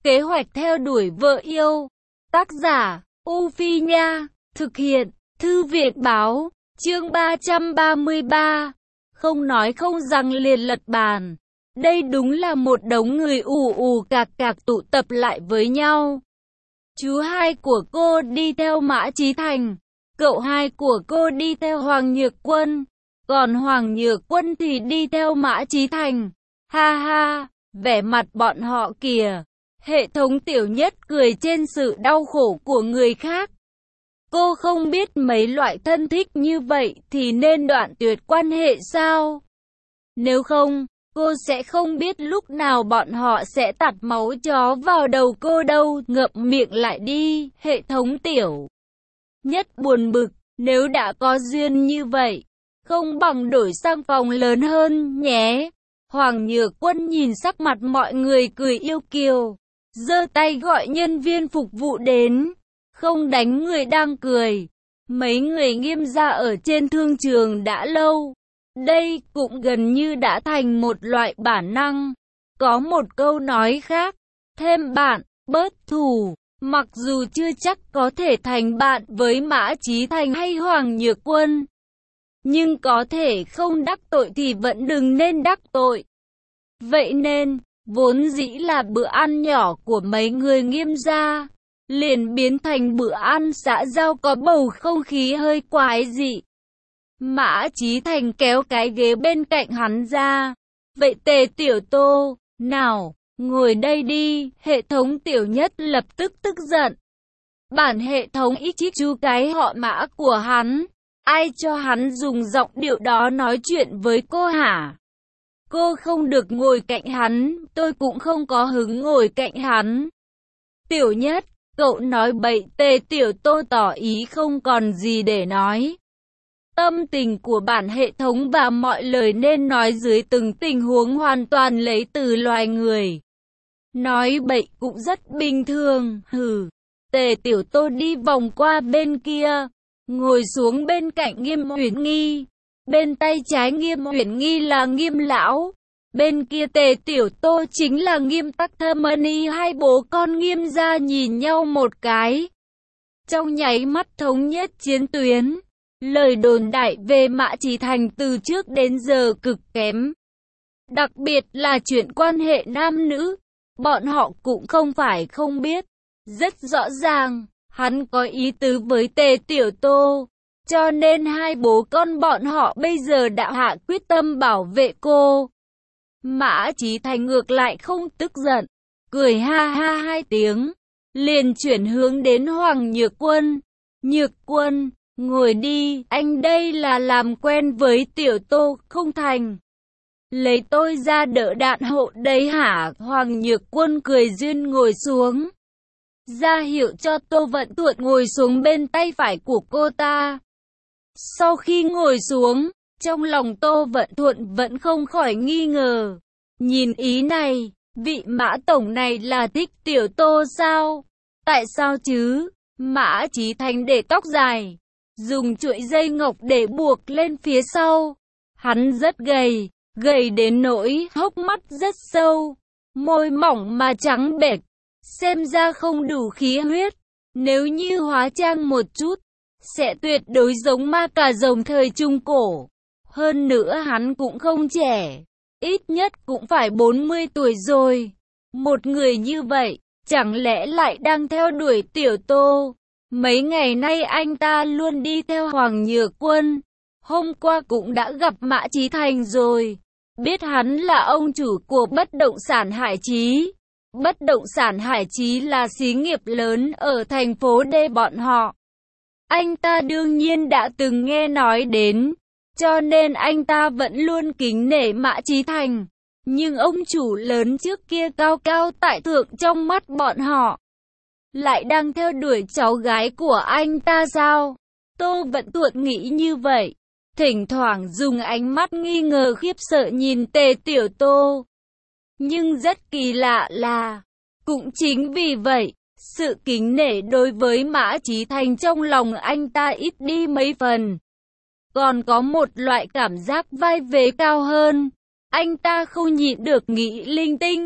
Kế hoạch theo đuổi vợ yêu. Tác giả, U Phi Nha. Thực hiện, Thư viện Báo. Chương 333. Không nói không rằng liền lật bàn. Đây đúng là một đống người ù ù cạc cạc tụ tập lại với nhau. Chú hai của cô đi theo Mã Chí Thành. Cậu hai của cô đi theo Hoàng Nhược Quân. Còn Hoàng Nhược Quân thì đi theo Mã Chí Thành. Ha ha, vẻ mặt bọn họ kìa. Hệ thống Tiểu Nhất cười trên sự đau khổ của người khác. Cô không biết mấy loại thân thích như vậy thì nên đoạn tuyệt quan hệ sao? Nếu không, cô sẽ không biết lúc nào bọn họ sẽ tạt máu chó vào đầu cô đâu. Ngậm miệng lại đi, hệ thống Tiểu Nhất buồn bực. Nếu đã có duyên như vậy, không bằng đổi sang phòng lớn hơn nhé. Hoàng Nhược Quân nhìn sắc mặt mọi người cười yêu kiều, giơ tay gọi nhân viên phục vụ đến. Không đánh người đang cười. Mấy người Nghiêm gia ở trên thương trường đã lâu. Đây cũng gần như đã thành một loại bản năng. Có một câu nói khác, thêm bạn, bớt thù. Mặc dù chưa chắc có thể thành bạn với Mã Chí Thành hay Hoàng Nhược Quân, nhưng có thể không đắc tội thì vẫn đừng nên đắc tội. Vậy nên, vốn dĩ là bữa ăn nhỏ của mấy người Nghiêm gia, liền biến thành bữa ăn xã giao có bầu không khí hơi quái dị. Mã Chí Thành kéo cái ghế bên cạnh hắn ra. Vậy Tề Tiểu Tô, nào, ngồi đây đi. Hệ thống Tiểu Nhất lập tức tức giận. Bản hệ thống ít chít chú cái họ Mã của hắn. Ai cho hắn dùng giọng điệu đó nói chuyện với cô hả? Cô không được ngồi cạnh hắn, tôi cũng không có hứng ngồi cạnh hắn. Tiểu Nhất, cậu nói bậy. Tề Tiểu Tô tỏ ý không còn gì để nói. Tâm tình của bản hệ thống và mọi lời nên nói dưới từng tình huống hoàn toàn lấy từ loài người. Nói bậy cũng rất bình thường. Hừ. Tề Tiểu Tô đi vòng qua bên kia, ngồi xuống bên cạnh Nghiêm Uyển Nghi. Bên tay trái Nghiêm Uyển Nghi là Nghiêm lão, bên kia Tề Tiểu Tô chính là Nghiêm Tắc Thơ Mani. Hai bố con Nghiêm gia nhìn nhau một cái, trong nháy mắt thống nhất chiến tuyến. Lời đồn đại về Mã Chí Thành từ trước đến giờ cực kém, đặc biệt là chuyện quan hệ nam nữ. Bọn họ cũng không phải không biết, rất rõ ràng, hắn có ý tứ với Tề Tiểu Tô. Cho nên hai bố con bọn họ bây giờ đã hạ quyết tâm bảo vệ cô. Mã Chí Thành ngược lại không tức giận, cười ha ha hai tiếng, liền chuyển hướng đến Hoàng Nhược Quân. Nhược Quân, ngồi đi, anh đây là làm quen với Tiểu Tô không thành. Lấy tôi ra đỡ đạn hộ đấy hả? Hoàng Nhược Quân cười duyên ngồi xuống, ra hiệu cho Tô Vận Thuận ngồi xuống bên tay phải của cô ta. Sau khi ngồi xuống, trong lòng Tô Vận Thuận vẫn không khỏi nghi ngờ. Nhìn ý này, vị Mã tổng này là thích Tiểu Tô sao? Tại sao chứ? Mã Chí Thành để tóc dài, dùng chuỗi dây ngọc để buộc lên phía sau. Hắn rất gầy, gầy đến nỗi hốc mắt rất sâu, môi mỏng mà trắng bệch, xem ra không đủ khí huyết. Nếu như hóa trang một chút, sẽ tuyệt đối giống ma cà rồng thời Trung Cổ. Hơn nữa hắn cũng không trẻ, ít nhất cũng phải 40 tuổi rồi. Một người như vậy, chẳng lẽ lại đang theo đuổi Tiểu Tô? Mấy ngày nay anh ta luôn đi theo Hoàng Nhược Quân. Hôm qua cũng đã gặp Mã Chí Thành rồi. Biết hắn là ông chủ của bất động sản Hải Chí. Bất động sản Hải Chí là xí nghiệp lớn ở thành phố D bọn họ. Anh ta đương nhiên đã từng nghe nói đến, cho nên anh ta vẫn luôn kính nể Mã Chí Thành. Nhưng ông chủ lớn trước kia cao cao tại thượng trong mắt bọn họ, lại đang theo đuổi cháu gái của anh ta sao? Tô Vận Thuận nghĩ như vậy, thỉnh thoảng dùng ánh mắt nghi ngờ khiếp sợ nhìn Tề Tiểu Tô. Nhưng rất kỳ lạ là, cũng chính vì vậy, sự kính nể đối với Mã Chí Thành trong lòng anh ta ít đi mấy phần. Còn có một loại cảm giác vai vế cao hơn. Anh ta không nhịn được nghĩ linh tinh.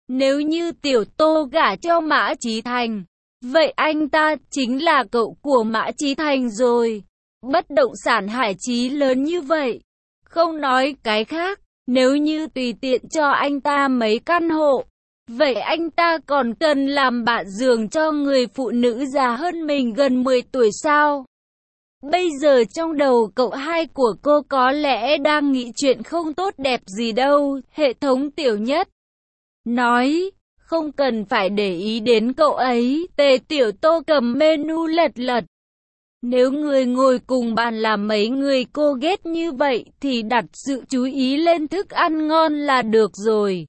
Nếu như Tiểu Tô gả cho Mã Chí Thành, vậy anh ta chính là cậu của Mã Chí Thành rồi. Bất động sản Hải Chí lớn như vậy. Không nói cái khác, nếu như tùy tiện cho anh ta mấy căn hộ, vậy anh ta còn cần làm bạn giường cho người phụ nữ già hơn mình gần 10 tuổi sao? Bây giờ trong đầu cậu hai của cô có lẽ đang nghĩ chuyện không tốt đẹp gì đâu. Hệ thống Tiểu Nhất nói, không cần phải để ý đến cậu ấy. Tề Tiểu Tô cầm menu lật lật. Nếu người ngồi cùng bàn là mấy người cô ghét như vậy thì đặt sự chú ý lên thức ăn ngon là được rồi.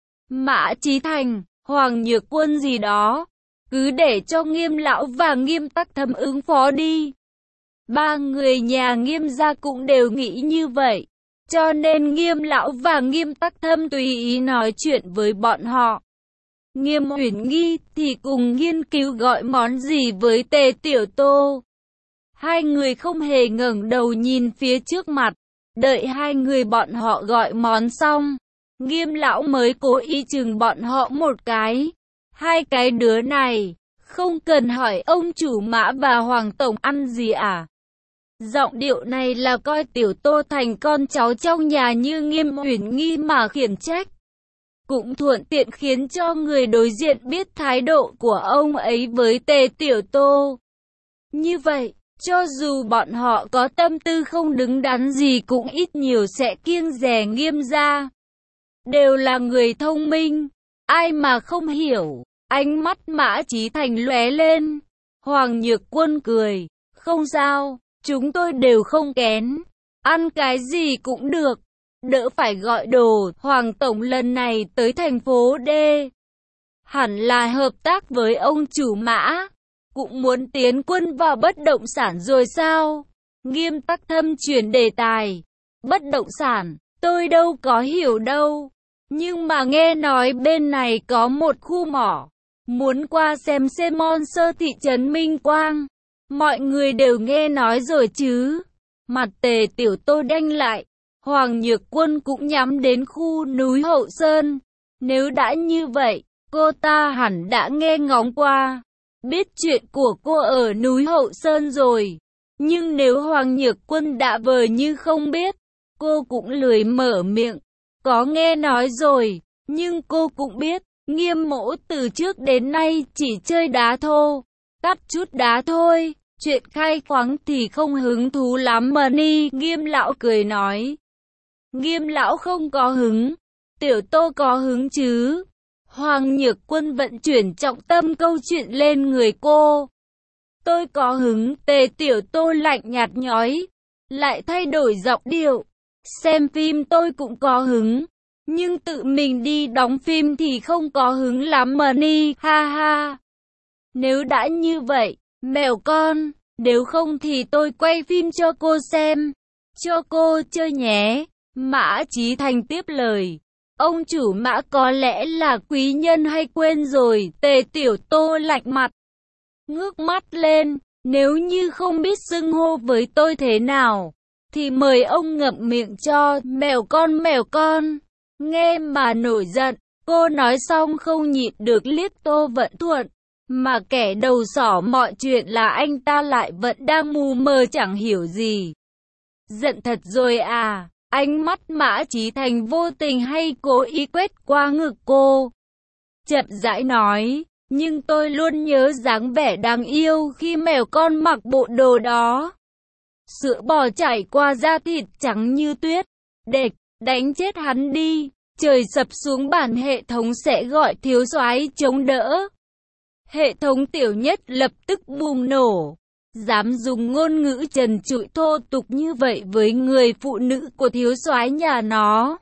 Mã Chí Thành, Hoàng Nhược Quân gì đó, cứ để cho Nghiêm lão và Nghiêm Tắc Thâm ứng phó đi. Ba người nhà Nghiêm gia cũng đều nghĩ như vậy, cho nên Nghiêm lão và Nghiêm Tắc Thâm tùy ý nói chuyện với bọn họ. Nghiêm Uyển Nghi thì cùng nghiên cứu gọi món gì với Tề Tiểu Tô. Hai người không hề ngẩng đầu nhìn phía trước mặt, đợi hai người bọn họ gọi món xong, Nghiêm lão mới cố ý chừng bọn họ một cái. Hai cái đứa này, không cần hỏi ông chủ Mã và Hoàng tổng ăn gì à? Giọng điệu này là coi Tiểu Tô thành con cháu trong nhà như Nghiêm Uyển Nghi mà khiển trách. Cũng thuận tiện khiến cho người đối diện biết thái độ của ông ấy với Tề Tiểu Tô. Như vậy, cho dù bọn họ có tâm tư không đứng đắn gì cũng ít nhiều sẽ kiêng dè Nghiêm gia. Đều là người thông minh, ai mà không hiểu. Ánh mắt Mã Chí Thành lóe lên. Hoàng Nhược Quân cười, không sao, chúng tôi đều không kén, ăn cái gì cũng được, đỡ phải gọi đồ. Hoàng tổng lần này tới thành phố D, hẳn là hợp tác với ông chủ Mã, cũng muốn tiến quân vào bất động sản rồi sao? Nghiêm Tắc Thâm chuyển đề tài. Bất động sản, tôi đâu có hiểu đâu, nhưng mà nghe nói bên này có một khu mỏ, muốn qua xem sponsor thị trấn Minh Quang. Mọi người đều nghe nói rồi chứ? Mặt Tề Tiểu Tô đanh lại. Hoàng Nhược Quân cũng nhắm đến khu núi Hậu Sơn. Nếu đã như vậy, cô ta hẳn đã nghe ngóng qua, biết chuyện của cô ở núi Hậu Sơn rồi. Nhưng nếu Hoàng Nhược Quân đã vờ như không biết, cô cũng lười mở miệng. Có nghe nói rồi, nhưng cô cũng biết, Nghiêm mỗ từ trước đến nay chỉ chơi đá thô, cắt chút đá thôi, chuyện khai khoáng thì không hứng thú lắm mà ni. Nghiêm lão cười nói. Nghiêm lão không có hứng, Tiểu Tô có hứng chứ. Hoàng Nhược Quân vận chuyển trọng tâm câu chuyện lên người cô. Tôi có hứng. Tề Tiểu Tô lạnh nhạt nhói, lại thay đổi giọng điệu. Xem phim tôi cũng có hứng, nhưng tự mình đi đóng phim thì không có hứng lắm mà ni. Ha ha. Nếu đã như vậy, mèo con, nếu không thì tôi quay phim cho cô xem, cho cô chơi nhé. Mã Chí Thành tiếp lời. Ông chủ Mã có lẽ là quý nhân hay quên rồi? Tề Tiểu Tô lạnh mặt, ngước mắt lên. Nếu như không biết xưng hô với tôi thế nào, thì mời ông ngậm miệng cho. Mèo con, nghe mà nổi giận. Cô nói xong không nhịn được liếc Tô Vận Thuận, mà kẻ đầu sỏ mọi chuyện là anh ta lại vẫn đang mù mờ chẳng hiểu gì. Giận thật rồi à? Ánh mắt Mã Chí Thành vô tình hay cố ý quét qua ngực cô, chậm rãi nói, nhưng tôi luôn nhớ dáng vẻ đáng yêu khi mèo con mặc bộ đồ đó. Sữa bò chảy qua da thịt trắng như tuyết. Địch, đánh chết hắn đi. Trời sập xuống bản hệ thống sẽ gọi thiếu soái chống đỡ. Hệ thống Tiểu Nhất lập tức bùng nổ. Dám dùng ngôn ngữ trần trụi thô tục như vậy với người phụ nữ của thiếu soái nhà nó.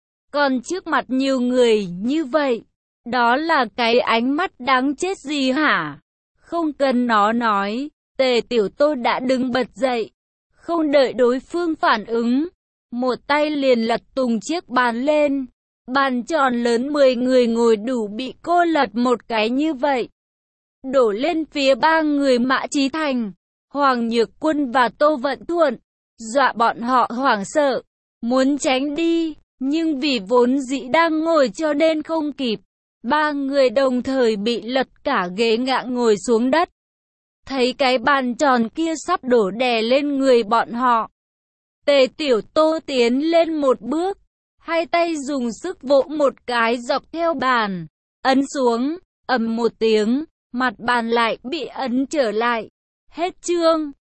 Còn trước mặt nhiều người như vậy, đó là cái ánh mắt đáng chết gì hả? Không cần nó nói, Tề Tiểu Tô đã đứng bật dậy. Không đợi đối phương phản ứng, một tay liền lật tung chiếc bàn lên. Bàn tròn lớn 10 người ngồi đủ bị cô lật một cái như vậy, đổ lên phía ba người Mã Chí Thành, Hoàng Nhược Quân và Tô Vận Thuận, dọa bọn họ hoảng sợ, muốn tránh đi, nhưng vì vốn dĩ đang ngồi cho nên không kịp. Ba người đồng thời bị lật cả ghế ngã ngồi xuống đất. Thấy cái bàn tròn kia sắp đổ đè lên người bọn họ. Tề Tiểu Tô tiến lên một bước, hai tay dùng sức vỗ một cái dọc theo bàn, ấn xuống, ầm một tiếng, mặt bàn lại bị ấn trở lại. Hết chương.